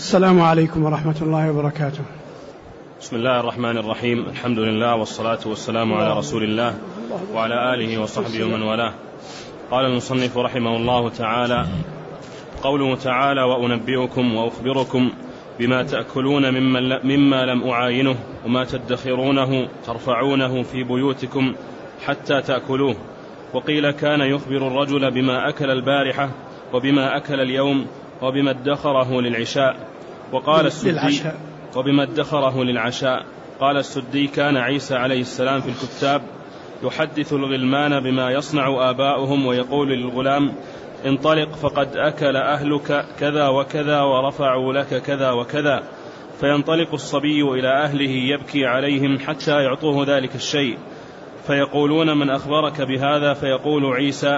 السلام عليكم ورحمة الله وبركاته. بسم الله الرحمن الرحيم. الحمد لله والصلاة والسلام على رسول الله وعلى آله وصحبه ومن والاه. قال المصنف رحمه الله تعالى: قوله تعالى: وأنبئكم وأخبركم بما تأكلون مما لم أعاينه وما تدخرونه ترفعونه في بيوتكم حتى تأكلوه. وقيل كان يخبر الرجل بما أكل البارحة وبما أكل اليوم وبما ادخره للعشاء. وقال السدي: وبما ادخره للعشاء. قال السدي: كان عيسى عليه السلام في الكتاب يحدث الغلمان بما يصنع آباؤهم ويقول للغلام: انطلق فقد أكل أهلك كذا وكذا ورفعوا لك كذا وكذا. فينطلق الصبي إلى أهله يبكي عليهم حتى يعطوه ذلك الشيء، فيقولون: من أخبرك بهذا؟ فيقول عيسى: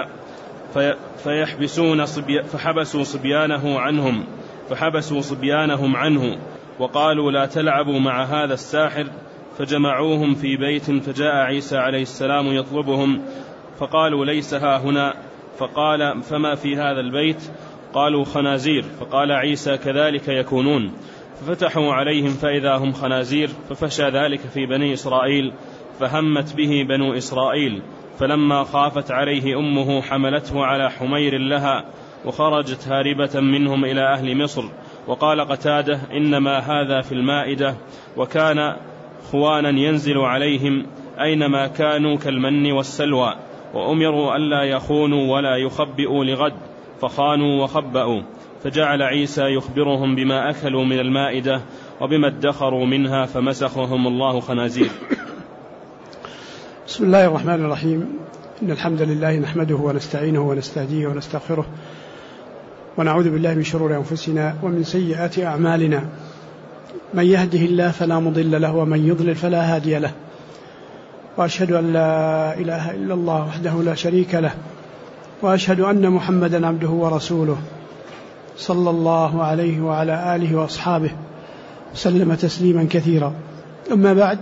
فحبسوا صبيانهم عنه وقالوا: لا تلعبوا مع هذا الساحر. فجمعوهم في بيت، فجاء عيسى عليه السلام يطلبهم، فقالوا: ليس ها هنا. فقال: فما في هذا البيت؟ قالوا: خنازير. فقال عيسى: كذلك يكونون. ففتحوا عليهم فإذا هم خنازير. ففشى ذلك في بني إسرائيل، فهمت به بنو إسرائيل، فلما خافت عليه أمه حملته على حمير لها وخرجت هاربة منهم إلى أهل مصر. وقال قتادة: إنما هذا في المائدة. وكان خوانا ينزل عليهم أينما كانوا كالمن والسلوى، وأمروا ألا يخونوا ولا يخبئوا لغد، فخانوا وخبأوا. فجعل عيسى يخبرهم بما أكلوا من المائدة وبما ادخروا منها، فمسخهم الله خنازير. بسم الله الرحمن الرحيم. إن الحمد لله نحمده ونستعينه ونستهديه ونستغفره، ونعوذ بالله من شرور أنفسنا ومن سيئات أعمالنا. من يهده الله فلا مضل له ومن يضلل فلا هادي له، وأشهد أن لا إله إلا الله وحده لا شريك له، وأشهد أن محمدا عبده ورسوله صلى الله عليه وعلى آله وأصحابه وسلم تسليما كثيرا. أما بعد،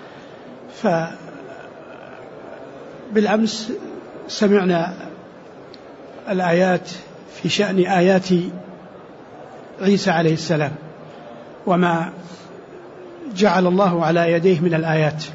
بالأمس سمعنا الآيات في شأن آيات عيسى عليه السلام وما جعل الله على يديه من الآيات،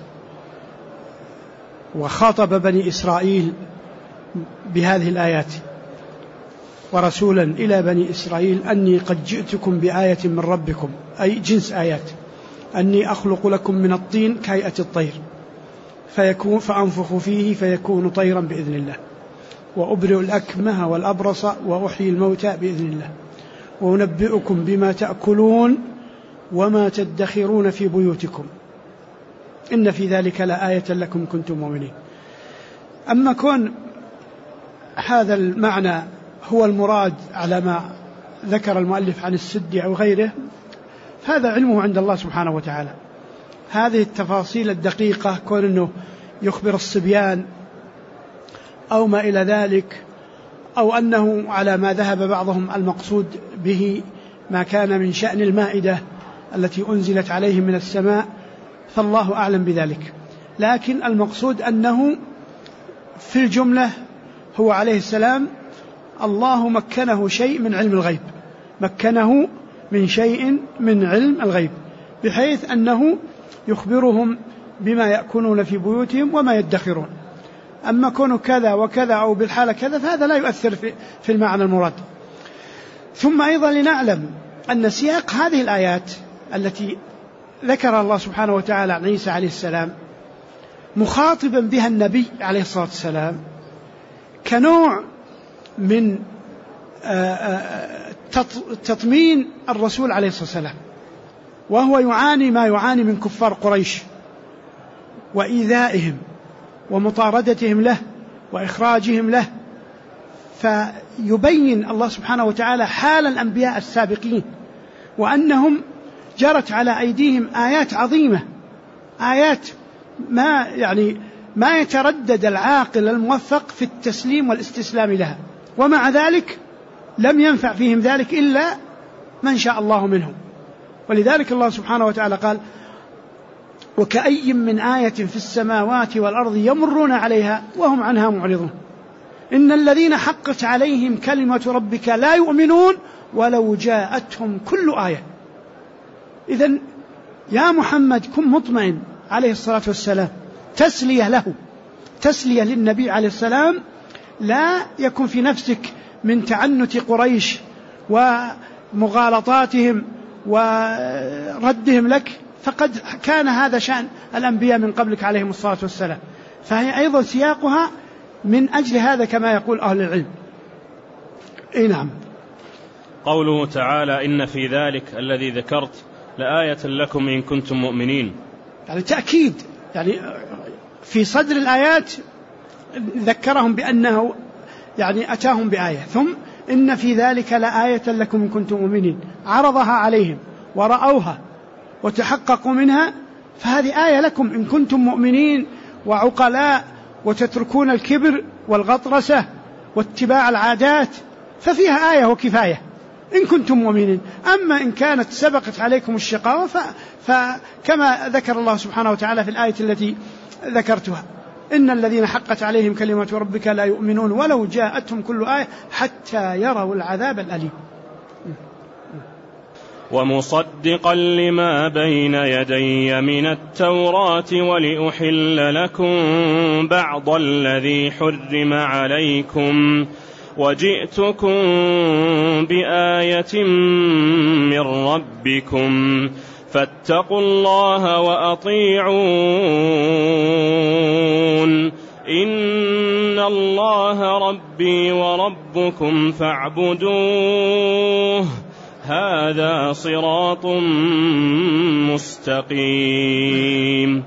وخاطب بني إسرائيل بهذه الآيات، ورسولا إلى بني إسرائيل: أني قد جئتكم بآية من ربكم، أي جنس آيات، أني أخلق لكم من الطين كهيئة الطير فأنفخ فيه فيكون طيرا بإذن الله، وأبرئ الأكمه والأبرص وأحيي الموتى بإذن الله، وأنبئكم بما تأكلون وما تدخرون في بيوتكم، إن في ذلك لآية لكم كنتم مؤمنين. أما كون هذا المعنى هو المراد على ما ذكر المؤلف عن السدي أو غيره، هذا علمه عند الله سبحانه وتعالى. هذه التفاصيل الدقيقة، كون أنه يخبر الصبيان أو ما إلى ذلك، أو أنه على ما ذهب بعضهم المقصود به ما كان من شأن المائدة التي أنزلت عليهم من السماء، فالله أعلم بذلك. لكن المقصود أنه في الجملة هو عليه السلام الله مكنه شيء من علم الغيب، مكنه من شيء من علم الغيب، بحيث أنه يخبرهم بما يأكلون في بيوتهم وما يدخرون. أما كونه كذا وكذا أو بالحالة كذا فهذا لا يؤثر في المعنى المراد. ثم أيضا لنعلم أن سياق هذه الآيات التي ذكر الله سبحانه وتعالى عن عيسى عليه السلام مخاطبا بها النبي عليه الصلاة والسلام كنوع من تطمين الرسول عليه الصلاة والسلام، وهو يعاني ما يعاني من كفار قريش وإيذائهم ومطاردتهم له وإخراجهم له، فيبين الله سبحانه وتعالى حال الأنبياء السابقين، وأنهم جرت على أيديهم آيات عظيمة، آيات ما يتردد العاقل الموفق في التسليم والاستسلام لها، ومع ذلك لم ينفع فيهم ذلك إلا من شاء الله منهم. ولذلك الله سبحانه وتعالى قال: وكأي من آية في السماوات والأرض يمرون عليها وهم عنها معرضون، إن الذين حقت عليهم كلمة ربك لا يؤمنون ولو جاءتهم كل آية إذن يا محمد كن مطمئن عليه الصلاة والسلام، تسلية له، تسلية للنبي عليه السلام، لا يكن في نفسك من تعنت قريش ومغالطاتهم وردهم لك، فقد كان هذا شأن الأنبياء من قبلك عليهم الصلاة والسلام، فهي أيضا سياقها من أجل هذا كما يقول أهل العلم. نعم. قوله تعالى إن في ذلك الذي ذكرت لآية لكم إن كنتم مؤمنين، يعني تأكيد، يعني في صدر الآيات ذكرهم بأنه يعني أتاهم بآية، ثم إن في ذلك لآية لكم إن كنتم مؤمنين، عرضها عليهم ورأوها وتحققوا منها، فهذه آية لكم إن كنتم مؤمنين وعقلاء وتتركون الكبر والغطرسة واتباع العادات، ففيها آية وكفاية إن كنتم مؤمنين. أما إن كانت سبقت عليكم الشقاوة فكما ذكر الله سبحانه وتعالى في الآية التي ذكرتها: إن الذين حقت عليهم كلمة ربك لا يؤمنون ولو جاءتهم كل آية حتى يروا العذاب الأليم. ومصدقا لما بين يدي من التوراة ولأحل لكم بعض الذي حرم عليكم وجئتكم بآية من ربكم فاتقوا الله وأطيعون إن الله ربي وربكم فاعبدوه هذا صراط مستقيم.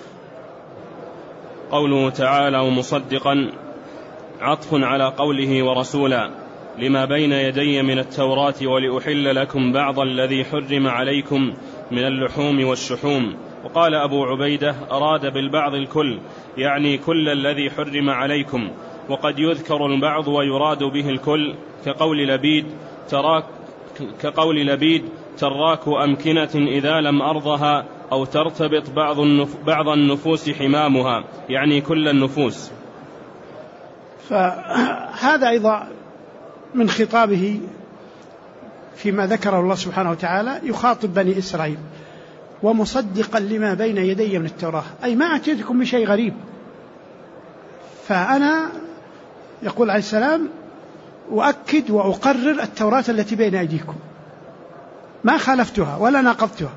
قوله تعالى ومصدقا عطف على قوله ورسولا لما بين يدي من التوراة ولأحل لكم بعض الذي حرم عليكم من اللحوم والشحوم. وقال أبو عبيدة أراد بالبعض الكل، يعني كل الذي حرم عليكم، وقد يذكر البعض ويراد به الكل كقول لبيد تراك أمكنة إذا لم أرضها أو ترتبط بعض النفوس حمامها، يعني كل النفوس. فهذا أيضا من خطابه فيما ذكره الله سبحانه وتعالى، يخاطب بني إسرائيل: ومصدقا لما بين يدي من التوراة، أي ما أتيتكم بشيء غريب، فأنا يقول عليه السلام أؤكد وأقرر التوراة التي بين أيديكم، ما خالفتها ولا ناقضتها،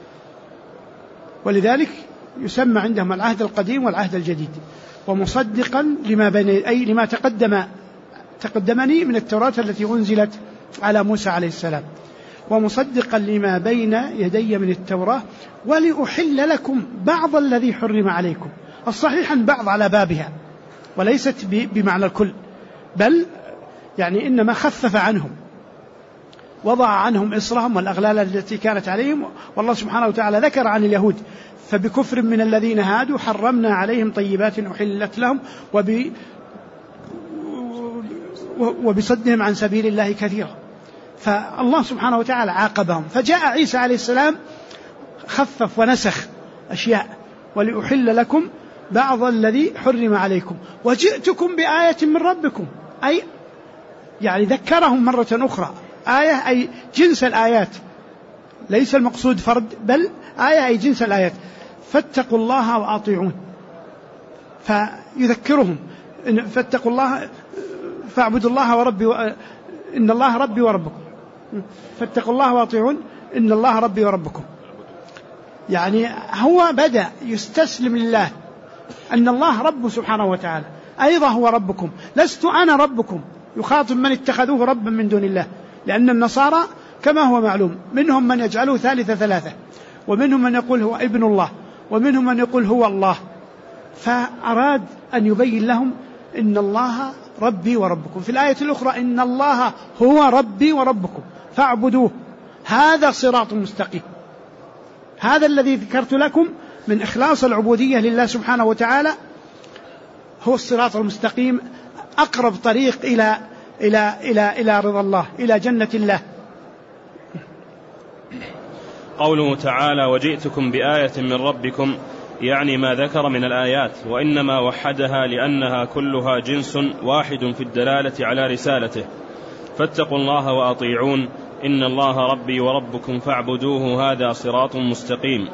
ولذلك يسمى عندهم العهد القديم والعهد الجديد. ومصدقا لما بين أي لما تقدمني من التوراة التي أنزلت على موسى عليه السلام، ومصدقا لما بين يدي من التوراة ولأحل لكم بعض الذي حرم عليكم. الصحيح أن بعض على بابها وليست بمعنى الكل، بل يعني إنما خفف عنهم، وضع عنهم إصرهم والأغلال التي كانت عليهم. والله سبحانه وتعالى ذكر عن اليهود: فبكفر من الذين هادوا حرمنا عليهم طيبات أحلت لهم وبصدهم عن سبيل الله كثيرا. فالله سبحانه وتعالى عاقبهم. فجاء عيسى عليه السلام خفف ونسخ أشياء: ولأحل لكم بعض الذي حرم عليكم وجئتكم بآية من ربكم، أي يعني ذكرهم مرة أخرى. آية أي جنس الآيات، ليس المقصود فرد، بل آية أي جنس الآيات. فاتقوا الله وأطيعون، فيذكرهم: فاتقوا الله فاعبدوا الله وربي إن الله ربي وربكم، فاتقوا الله وأطيعون إن الله ربي وربكم. يعني هو بدأ يستسلم لله أن الله رب سبحانه وتعالى، أيضا هو ربكم، لست أنا ربكم. يخاطب من اتخذوه ربا من دون الله، لأن النصارى كما هو معلوم منهم من يجعله ثالث ثلاثة، ومنهم من يقول هو ابن الله، ومنهم من يقول هو الله. فأراد أن يبين لهم إن الله ربي وربكم. في الآية الأخرى: إن الله هو ربي وربكم فاعبدوه هذا صراط مستقيم. هذا الذي ذكرت لكم من إخلاص العبودية لله سبحانه وتعالى هو الصراط المستقيم، أقرب طريق إلى رضا الله، إلى جنة الله. قوله تعالى وجئتكم بآية من ربكم، يعني ما ذكر من الآيات، وإنما وحدها لأنها كلها جنس واحد في الدلالة على رسالته. فاتقوا الله وأطيعون إن الله ربي وربكم فاعبدوه هذا صراط مستقيم.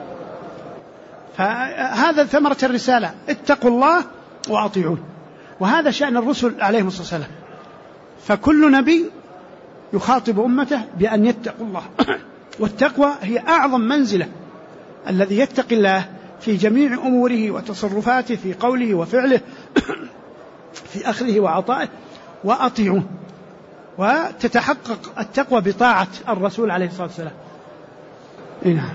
فهذا ثمرة الرسالة، اتقوا الله وأطيعون، وهذا شأن الرسل عليهم الصلاة والسلام. فكل نبي يخاطب أمته بأن يتقوا الله والتقوى هي أعظم منزلة. الذي يتقي الله في جميع أموره وتصرفاته، في قوله وفعله، في أخذه وعطائه، وأطيعون. وتتحقق التقوى بطاعة الرسول عليه الصلاة والسلام. نعم.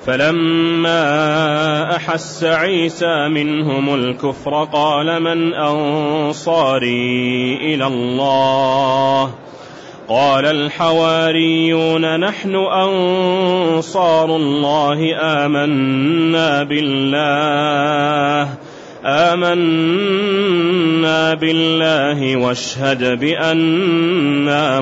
فلما أحس عيسى منهم الكفر قال من أنصاري إلى الله؟ قال الحواريون نحن أنصار الله آمنا بالله واشهد بأننا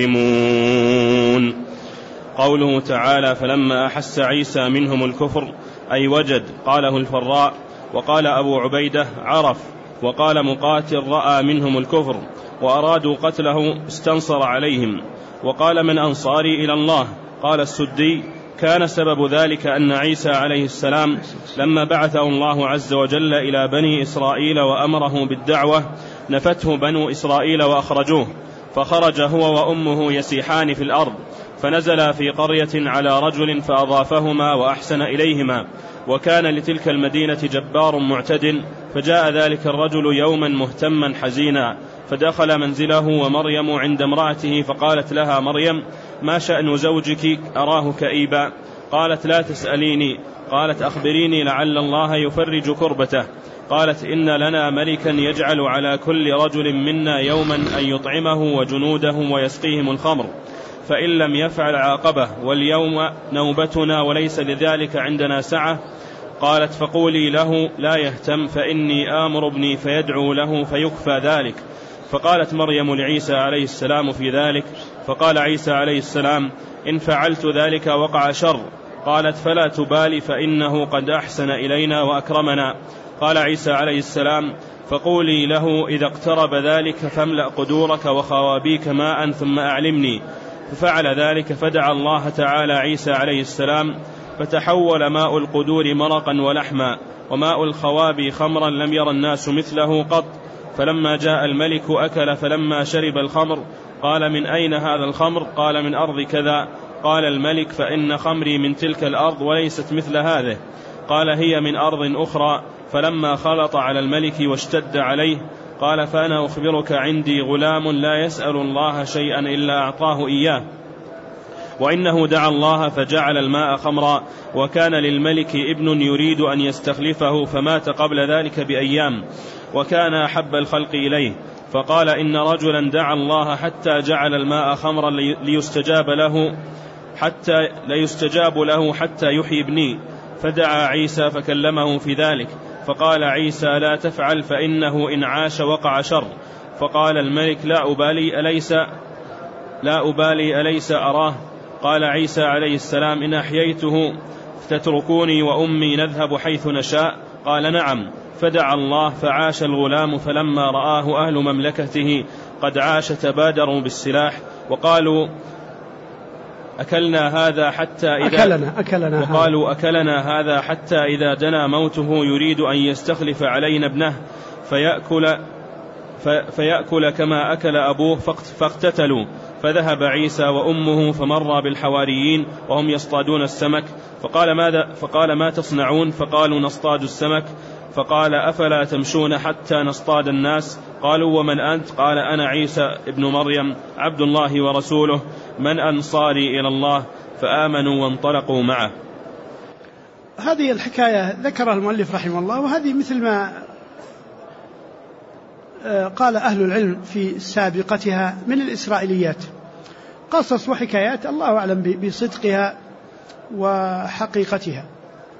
مسلمون. قوله تعالى فلما أحس عيسى منهم الكفر أي وجد، قاله الفراء، وقال أبو عبيدة عرف، وقال مقاتل رأى منهم الكفر وأرادوا قتله استنصر عليهم. وقال من أنصاري إلى الله؟ قال السدي كان سبب ذلك أن عيسى عليه السلام لما بعثه الله عز وجل إلى بني إسرائيل وأمره بالدعوة نفته بنو إسرائيل وأخرجوه، فخرج هو وأمه يسيحان في الأرض، فنزل في قرية على رجل فأضافهما وأحسن إليهما، وكان لتلك المدينة جبار معتد، فجاء ذلك الرجل يوما مهتما حزينا، فدخل منزله ومريم عند امرأته، فقالت لها مريم ما شأن زوجك أراه كئيبا؟ قالت لا تسأليني. قالت أخبريني لعل الله يفرج كربته. قالت إن لنا ملكا يجعل على كل رجل منا يوما أن يطعمه وجنوده ويسقيهم الخمر، فإن لم يفعل عاقبه، واليوم نوبتنا وليس لذلك عندنا سعة. قالت فقولي له لا يهتم، فإني آمر ابني فيدعو له فيكفى ذلك. فقالت مريم لعيسى عليه السلام في ذلك، فقال عيسى عليه السلام إن فعلت ذلك وقع شر. قالت فلا تبالي فإنه قد أحسن إلينا وأكرمنا. قال عيسى عليه السلام فقولي له إذا اقترب ذلك فاملأ قدورك وخوابيك ماء ثم أعلمني. ففعل ذلك، فدعا الله تعالى عيسى عليه السلام، فتحول ماء القدور مرقا ولحما، وماء الخوابي خمرا لم ير الناس مثله قط. فلما جاء الملك أكل، فلما شرب الخمر قال من أين هذا الخمر؟ قال من أرض كذا. قال الملك فإن خمري من تلك الأرض وليست مثل هذه. قال هي من أرض أخرى. فلما خلط على الملك واشتد عليه قال فأنا أخبرك عندي غلام لا يسأل الله شيئا إلا أعطاه إياه، وإنه دعا الله فجعل الماء خمرا، وكان للملك ابن يريد أن يستخلفه فمات قبل ذلك بأيام، وكان أحب الخلق إليه. فقال إن رجلا دعا الله حتى جعل الماء خمرا ليستجاب له حتى يحيي ابني. فدعا عيسى فكلمه في ذلك، فقال عيسى لا تفعل فإنه إن عاش وقع شر. فقال الملك لا أبالي أليس أراه؟ قال عيسى عليه السلام إن أحييته تتركوني وأمي نذهب حيث نشاء؟ قال نعم. فدعا الله فعاش الغلام، فلما رآه أهل مملكته قد عاش تبادروا بالسلاح وقالوا أكلنا هذا حتى إذا دنا موته يريد أن يستخلف علينا ابنه فيأكل كما أكل أبوه، فاقتتلوا. فذهب عيسى وأمه فمر بالحواريين وهم يصطادون السمك، فقال ما تصنعون؟ فقالوا نصطاد السمك. فقال أفلا تمشون حتى نصطاد الناس؟ قالوا ومن أنت؟ قال أنا عيسى ابن مريم عبد الله ورسوله، من أنصاري إلى الله؟ فآمنوا وانطلقوا معه. هذه الحكاية ذكرها المؤلف رحمه الله، وهذه مثل ما قال أهل العلم في سابقتها من الإسرائيليات، قصص وحكايات الله أعلم بصدقها وحقيقتها.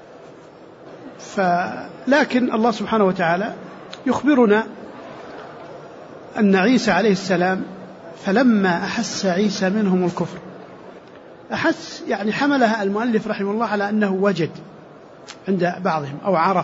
لكن الله سبحانه وتعالى يخبرنا أن عيسى عليه السلام فلما أحس عيسى منهم الكفر، أحس يعني حملها المؤلف رحمه الله على أنه وجد عند بعضهم أو عرف،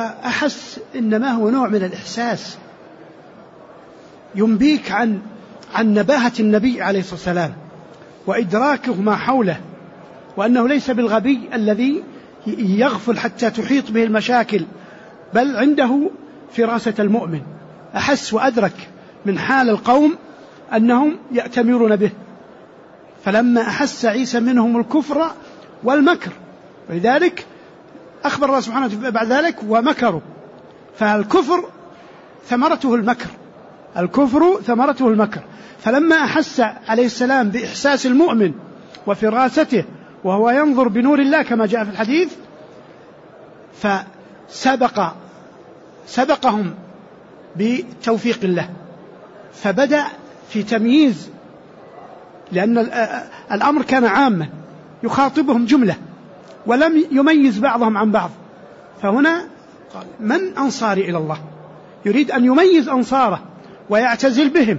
وأحس إنما هو نوع من الإحساس ينبيك عن عن نباهة النبي عليه الصلاة والسلام وإدراكه ما حوله، وأنه ليس بالغبي الذي يغفل حتى تحيط به المشاكل، بل عنده فراسة المؤمن، أحس وأدرك من حال القوم أنهم يأتمرون به، فلما أحس عيسى منهم الكفر والمكر، ولذلك أخبر الله سبحانه وتعالى بعد ذلك ومكروا، فالكفر ثمرته المكر، الكفر ثمرته المكر. فلما أحس عليه السلام بإحساس المؤمن وفراسته وهو ينظر بنور الله كما جاء في الحديث، فسبقهم بتوفيق الله، فبدأ في تمييز، لأن الأمر كان عاما يخاطبهم جملة ولم يميز بعضهم عن بعض، فهنا قال من أنصاري إلى الله، يريد أن يميز أنصاره ويعتزل بهم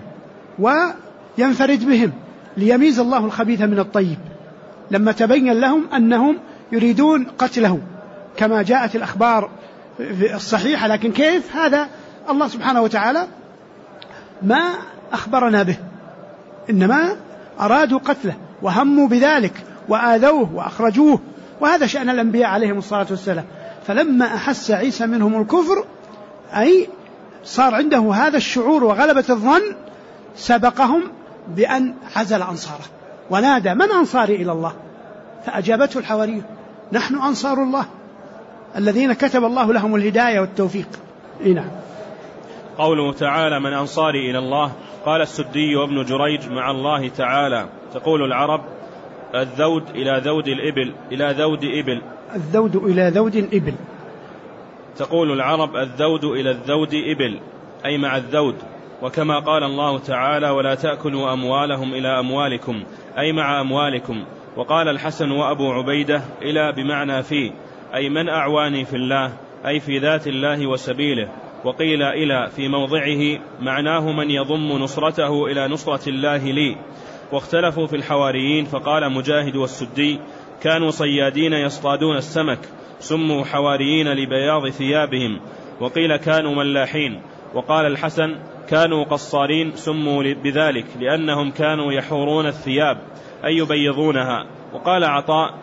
وينفرد بهم ليميز الله الخبيث من الطيب، لما تبين لهم أنهم يريدون قتله كما جاءت الأخبار الصحيحة، لكن كيف هذا الله سبحانه وتعالى ما أخبرنا به، إنما أرادوا قتله وهموا بذلك وآذوه وأخرجوه، وهذا شأن الأنبياء عليهم الصلاة والسلام. فلما أحس عيسى منهم الكفر، أي صار عنده هذا الشعور وغلبة الظن، سبقهم بأن عزل أنصاره ونادى من أنصاري إلى الله، فأجابته الحواريون نحن أنصار الله الذين كتب الله لهم الهداية والتوفيق. نعم. قوله تعالى من أنصاري إلى الله، قال السدي وابن جريج مع الله تعالى. تقول العرب الذود إلى ذود الإبل إلى ذود إبل، الذود إلى ذود إبل. تقول العرب الذود إلى الذود إبل، أي مع الذود. وكما قال الله تعالى ولا تأكلوا أموالهم إلى أموالكم، أي مع أموالكم. وقال الحسن وأبو عبيدة إلى بمعنى في، أي من أعواني في الله، أي في ذات الله وسبيله. وقيل إلى في موضعه معناه من يضم نصرته إلى نصرة الله لي. واختلفوا في الحواريين، فقال مجاهد والسدي كانوا صيادين يصطادون السمك سموا حواريين لبياض ثيابهم. وقيل كانوا ملاحين. وقال الحسن كانوا قصارين سموا بذلك لأنهم كانوا يحورون الثياب أي يبيضونها. وقال عطاء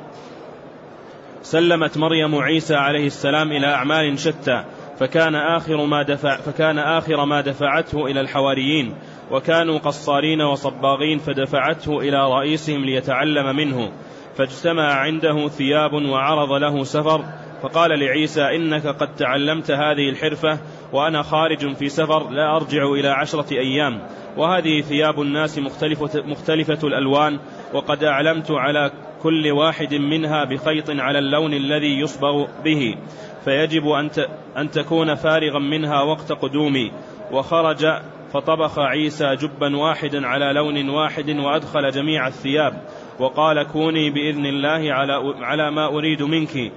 سلمت مريم عيسى عليه السلام إلى أعمال شتى، فكان آخر ما دفعته إلى الحواريين، وكانوا قصارين وصباغين، فدفعته إلى رئيسهم ليتعلم منه، فاجتمع عنده ثياب وعرض له سفر، فقال لعيسى إنك قد تعلمت هذه الحرفة وأنا خارج في سفر لا أرجع إلى 10 أيام، وهذه ثياب الناس مختلفة الألوان، وقد أعلمت على كل واحد منها بخيط على اللون الذي يصبغ به، فيجب أن تكون فارغا منها وقت قدومي. وخرج فطبخ عيسى جبا واحدا على لون واحد وأدخل جميع الثياب، وقال كوني بإذن الله على ما أريد منك.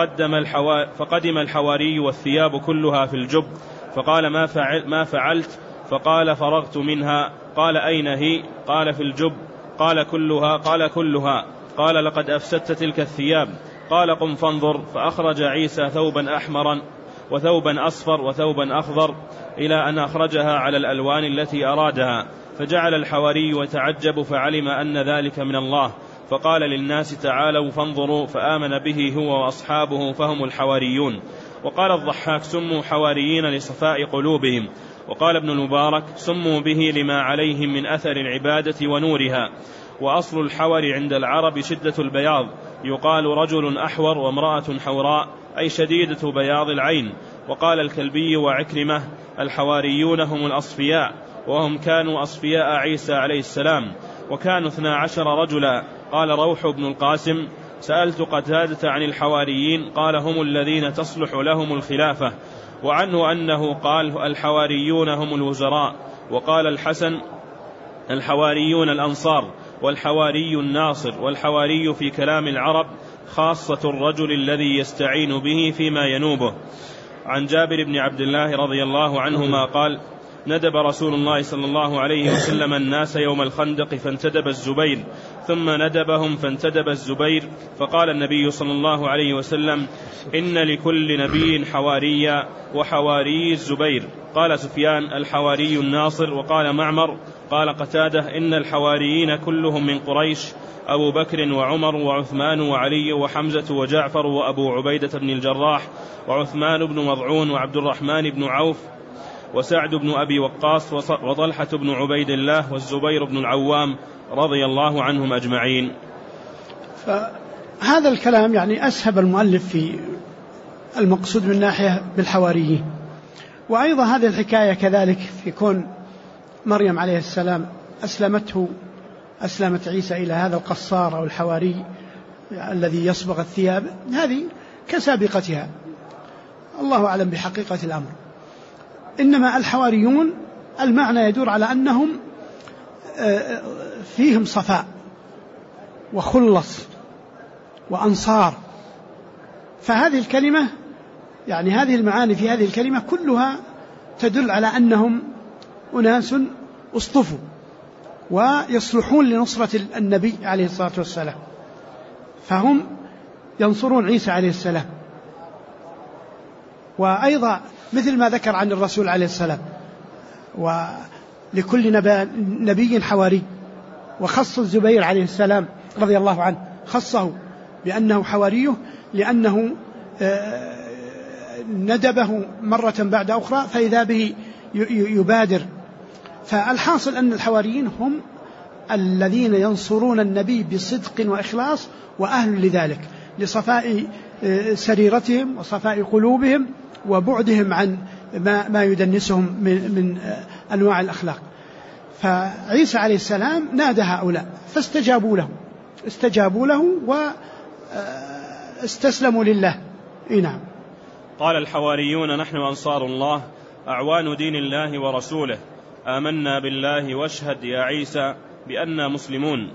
فقدم الحواري والثياب كلها في الجب، فقال ما فعلت؟ فقال فرغت منها. قال أين هي؟ قال في الجب. قال كلها. قال لقد أفسدت تلك الثياب. قال قم فانظر. فأخرج عيسى ثوبا أحمرا وثوبا أصفر وثوبا أخضر إلى أن أخرجها على الألوان التي أرادها، فجعل الحواري يتعجب فعلم أن ذلك من الله، فقال للناس تعالوا فانظروا، فآمن به هو وأصحابه فهم الحواريون. وقال الضحاك سموا حواريين لصفاء قلوبهم. وقال ابن المبارك سموا به لما عليهم من أثر العبادة ونورها. وأصل الحور عند العرب شدة البياض، يقال رجل أحور وامرأة حوراء، أي شديدة بياض العين. وقال الكلبي وعكرمة الحواريون هم الأصفياء، وهم كانوا أصفياء عيسى عليه السلام، وكانوا 12 رجلا. قال روح بن القاسم سألت قتادة عن الحواريين، قال هم الذين تصلح لهم الخلافة. وعنه أنه قال الحواريون هم الوزراء. وقال الحسن الحواريون الأنصار، والحواري الناصر. والحواري في كلام العرب خاصة الرجل الذي يستعين به فيما ينوبه. عن جابر بن عبد الله رضي الله عنهما قال ندب رسول الله صلى الله عليه وسلم الناس يوم الخندق فانتدب الزبير، ثم ندبهم فانتدب الزبير، فقال النبي صلى الله عليه وسلم: إن لكل نبي حواريا، وحواري الزبير. قال سفيان: الحواري الناصر. وقال معمر: قال قتادة: إن الحواريين كلهم من قريش، أبو بكر وعمر وعثمان وعلي وحمزة وجعفر وأبو عبيدة بن الجراح وعثمان بن مضعون وعبد الرحمن بن عوف وسعد بن أبي وقاص وطلحة بن عبيد الله والزبير بن العوام رضي الله عنهم أجمعين. فهذا الكلام يعني أسهب المؤلف في المقصود من ناحية بالحواريين. وأيضا هذه الحكاية كذلك في كون مريم عليه السلام أسلمت عيسى إلى هذا القصار أو الحواري الذي يصبغ الثياب، هذه كسابقتها، الله أعلم بحقيقة الأمر. إنما الحواريون المعنى يدور على أنهم فيهم صفاء وخلص وأنصار. فهذه الكلمة يعني هذه المعاني في هذه الكلمة كلها تدل على أنهم أناس اصطفوا ويصلحون لنصرة النبي عليه الصلاة والسلام، فهم ينصرون عيسى عليه السلام. وأيضا مثل ما ذكر عن الرسول عليه السلام: ولكل نبي حواري، وخص الزبير عليه السلام رضي الله عنه، خصه بأنه حواريه لأنه ندبه مرة بعد أخرى فإذا به يبادر. فالحاصل أن الحواريين هم الذين ينصرون النبي بصدق وإخلاص وأهل لذلك، لصفاء سريرتهم وصفاء قلوبهم وبعدهم عن ما يدنسهم من أنواع الأخلاق. فعيسى عليه السلام نادى هؤلاء فاستجابوا له واستسلموا لله. نعم. قال الحواريون: نحن أنصار الله، أعوان دين الله ورسوله، آمنا بالله واشهد يا عيسى بأننا مسلمون.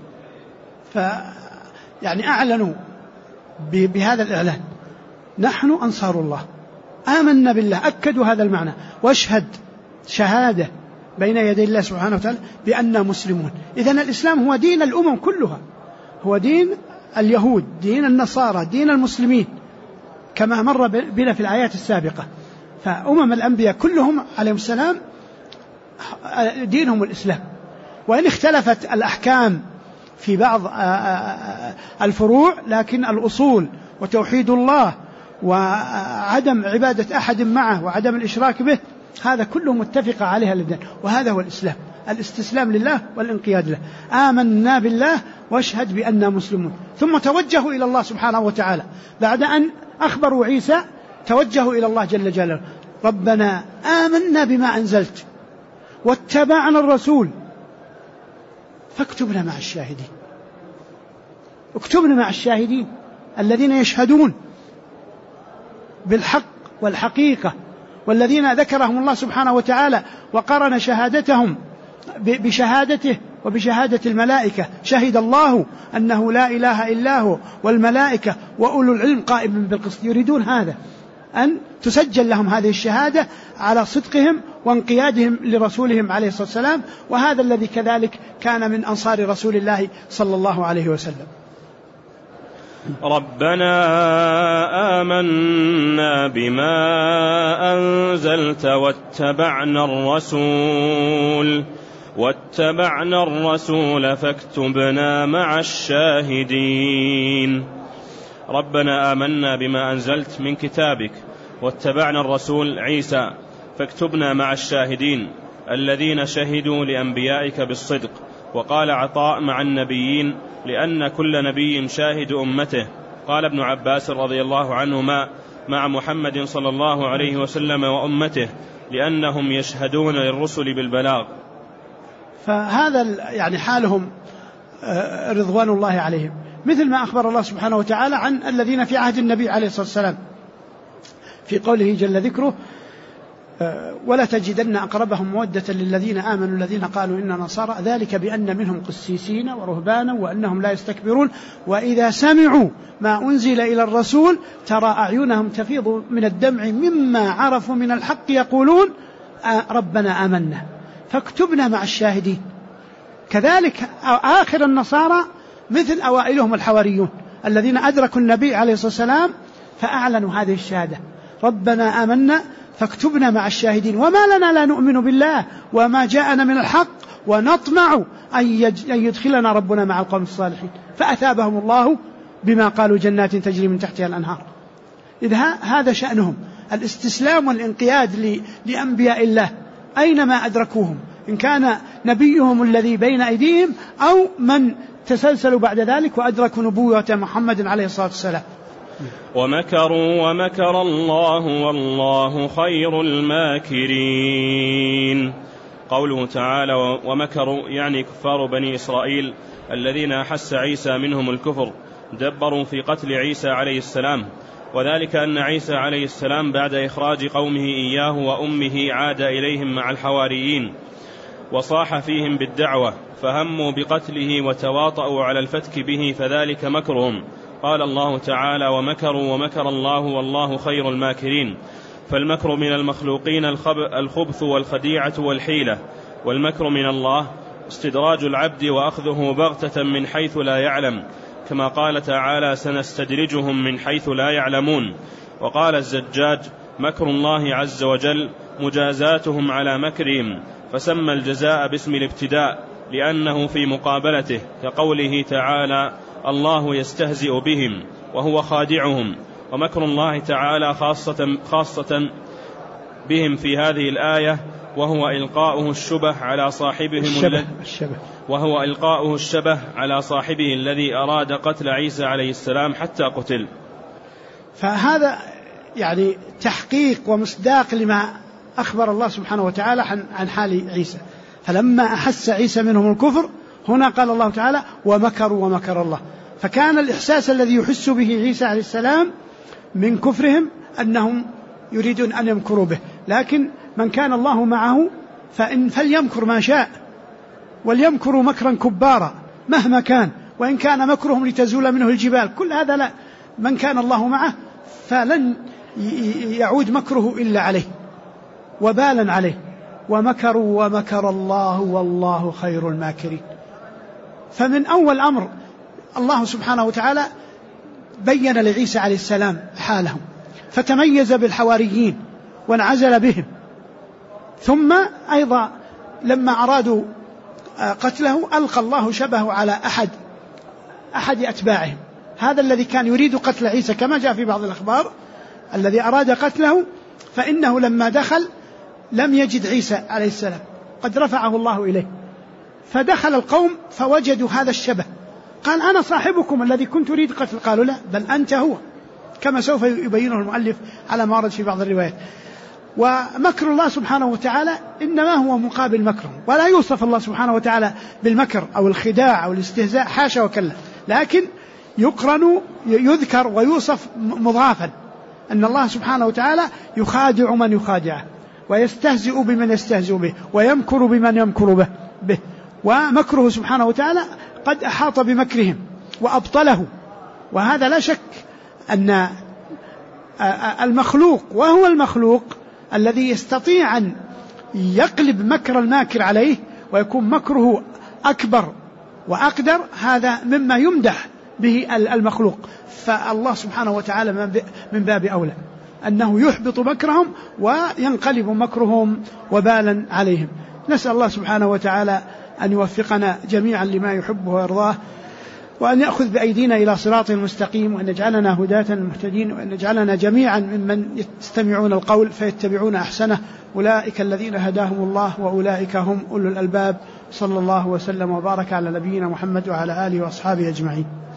يعني أعلنوا بهذا الإعلان: نحن أنصار الله، آمنا بالله، أكدوا هذا المعنى، واشهد شهادة بين يدي الله سبحانه وتعالى بأننا مسلمون. إذن الإسلام هو دين الأمم كلها، هو دين اليهود، دين النصارى، دين المسلمين، كما مر بنا في الآيات السابقة. فأمم الأنبياء كلهم عليهم السلام دينهم الإسلام، وإن اختلفت الأحكام في بعض الفروع، لكن الأصول وتوحيد الله وعدم عبادة أحد معه وعدم الإشراك به، هذا كله متفق عليها الدين، وهذا هو الإسلام، الاستسلام لله والانقياد له. آمنا بالله واشهد بأننا مسلمون. ثم توجهوا إلى الله سبحانه وتعالى بعد أن أخبروا عيسى، توجهوا إلى الله جل جلاله: ربنا آمنا بما أنزلت واتبعنا الرسول فاكتبنا مع الشاهدين. اكتبنا مع الشاهدين الذين يشهدون بالحق والحقيقة، والذين ذكرهم الله سبحانه وتعالى وقرن شهادتهم بشهادته وبشهادة الملائكة: شهد الله أنه لا إله إلا هو والملائكة وأولو العلم قائما بالقسط. يريدون هذا، أن تسجل لهم هذه الشهادة على صدقهم وانقيادهم لرسولهم عليه الصلاة والسلام. وهذا الذي كذلك كان من أنصار رسول الله صلى الله عليه وسلم. ربنا آمنا بما أنزلت واتبعنا الرسول فاكتبنا مع الشاهدين. ربنا آمنا بما أنزلت من كتابك، واتبعنا الرسول عيسى، فاكتبنا مع الشاهدين الذين شهدوا لأنبيائك بالصدق. وقال عطاء: مع النبيين، لأن كل نبي شاهد أمته. قال ابن عباس رضي الله عنهما: مع محمد صلى الله عليه وسلم وأمته، لأنهم يشهدون للرسل بالبلاغ. فهذا يعني حالهم رضوان الله عليهم، مثل ما أخبر الله سبحانه وتعالى عن الذين في عهد النبي عليه الصلاة والسلام في قوله جل ذكره: ولا تجدن أقربهم مودة للذين آمنوا الذين قالوا إننا نصارى، ذلك بأن منهم قسيسين ورهبانا وأنهم لا يستكبرون وإذا سمعوا ما أنزل إلى الرسول ترى أعينهم تفيض من الدمع مما عرفوا من الحق يقولون ربنا آمنا فاكتبنا مع الشاهدين. كذلك آخر النصارى مثل أوائلهم الحواريون الذين أدركوا النبي عليه الصلاة والسلام فأعلنوا هذه الشهادة ربنا آمنا فاكتبنا مع الشاهدين وما لنا لا نؤمن بالله وما جاءنا من الحق ونطمع أن يدخلنا ربنا مع القوم الصالحين فأثابهم الله بما قالوا جنات تجري من تحتها الأنهار. إذا هذا شأنهم الاستسلام والانقياد لأنبياء الله أينما أدركوهم، إن كان نبيهم الذي بين أيديهم أو من تسلسلوا بعد ذلك وأدركوا نبوة محمد عليه الصلاة والسلام. ومكروا ومكر الله والله خير الماكرين. قوله تعالى ومكروا يعني كفار بني إسرائيل الذين أحس عيسى منهم الكفر دبروا في قتل عيسى عليه السلام، وذلك أن عيسى عليه السلام بعد إخراج قومه إياه وأمه عاد إليهم مع الحواريين وصاح فيهم بالدعوة فهموا بقتله وتواطؤوا على الفتك به فذلك مكرهم. قال الله تعالى ومكروا ومكر الله والله خير الماكرين. فالمكر من المخلوقين الخبث والخديعة والحيلة، والمكر من الله استدراج العبد وأخذه بغتة من حيث لا يعلم، كما قال تعالى سنستدرجهم من حيث لا يعلمون. وقال الزجاج مكر الله عز وجل مجازاتهم على مكرهم، فسمى الجزاء باسم الابتداء لأنه في مقابلته، كقوله تعالى الله يستهزئ بهم وهو خادعهم. ومكر الله تعالى خاصة بهم في هذه الآية وهو إلقاؤه الشبه على صاحبه الذي أراد قتل عيسى عليه السلام حتى قتل. فهذا يعني تحقيق ومصداق لما أخبر الله سبحانه وتعالى عن حال عيسى. فلما أحس عيسى منهم الكفر هنا قال الله تعالى ومكروا ومكر الله، فكان الإحساس الذي يحس به عيسى عليه السلام من كفرهم أنهم يريدون أن يمكروا به، لكن من كان الله معه فليمكر ما شاء وليمكروا مكرا كبارا مهما كان، وإن كان مكرهم لتزول منه الجبال، كل هذا لا، من كان الله معه فلن يعود مكره إلا عليه وبالا عليه. ومكروا ومكر الله والله خير الماكرين. فمن أول أمر الله سبحانه وتعالى بين لعيسى عليه السلام حالهم فتميز بالحواريين وانعزل بهم، ثم أيضا لما أرادوا قتله ألقى الله شبهه على أحد أتباعهم، هذا الذي كان يريد قتل عيسى كما جاء في بعض الأخبار الذي أراد قتله، فإنه لما دخل لم يجد عيسى عليه السلام قد رفعه الله إليه، فدخل القوم فوجدوا هذا الشبه، قال أنا صاحبكم الذي كنت أريد قتل، قالوا لا بل أنت هو، كما سوف يبينه المؤلف على ما ورد في بعض الروايات. ومكر الله سبحانه وتعالى إنما هو مقابل مكره، ولا يوصف الله سبحانه وتعالى بالمكر أو الخداع أو الاستهزاء، حاشا وكلا، لكن يذكر ويوصف مضافا أن الله سبحانه وتعالى يخادع من يخادعه ويستهزئ بمن يستهزئ به ويمكر بمن يمكر به. ومكره سبحانه وتعالى قد أحاط بمكرهم وأبطله، وهذا لا شك أن المخلوق وهو المخلوق الذي يستطيع أن يقلب مكر الماكر عليه ويكون مكره أكبر وأقدر، هذا مما يمدح به المخلوق. فالله سبحانه وتعالى من باب أولى أنه يحبط مكرهم وينقلب مكرهم وبالا عليهم. نسأل الله سبحانه وتعالى أن يوفقنا جميعا لما يحبه ويرضاه، وأن يأخذ بأيدينا إلى صراط المستقيم، وأن يجعلنا هداة مهتدين، وأن يجعلنا جميعا ممن يستمعون القول فيتبعون أحسنه، أولئك الذين هداهم الله وأولئك هم أولو الألباب. صلى الله وسلم وبارك على نبينا محمد وعلى آله وأصحابه أجمعين.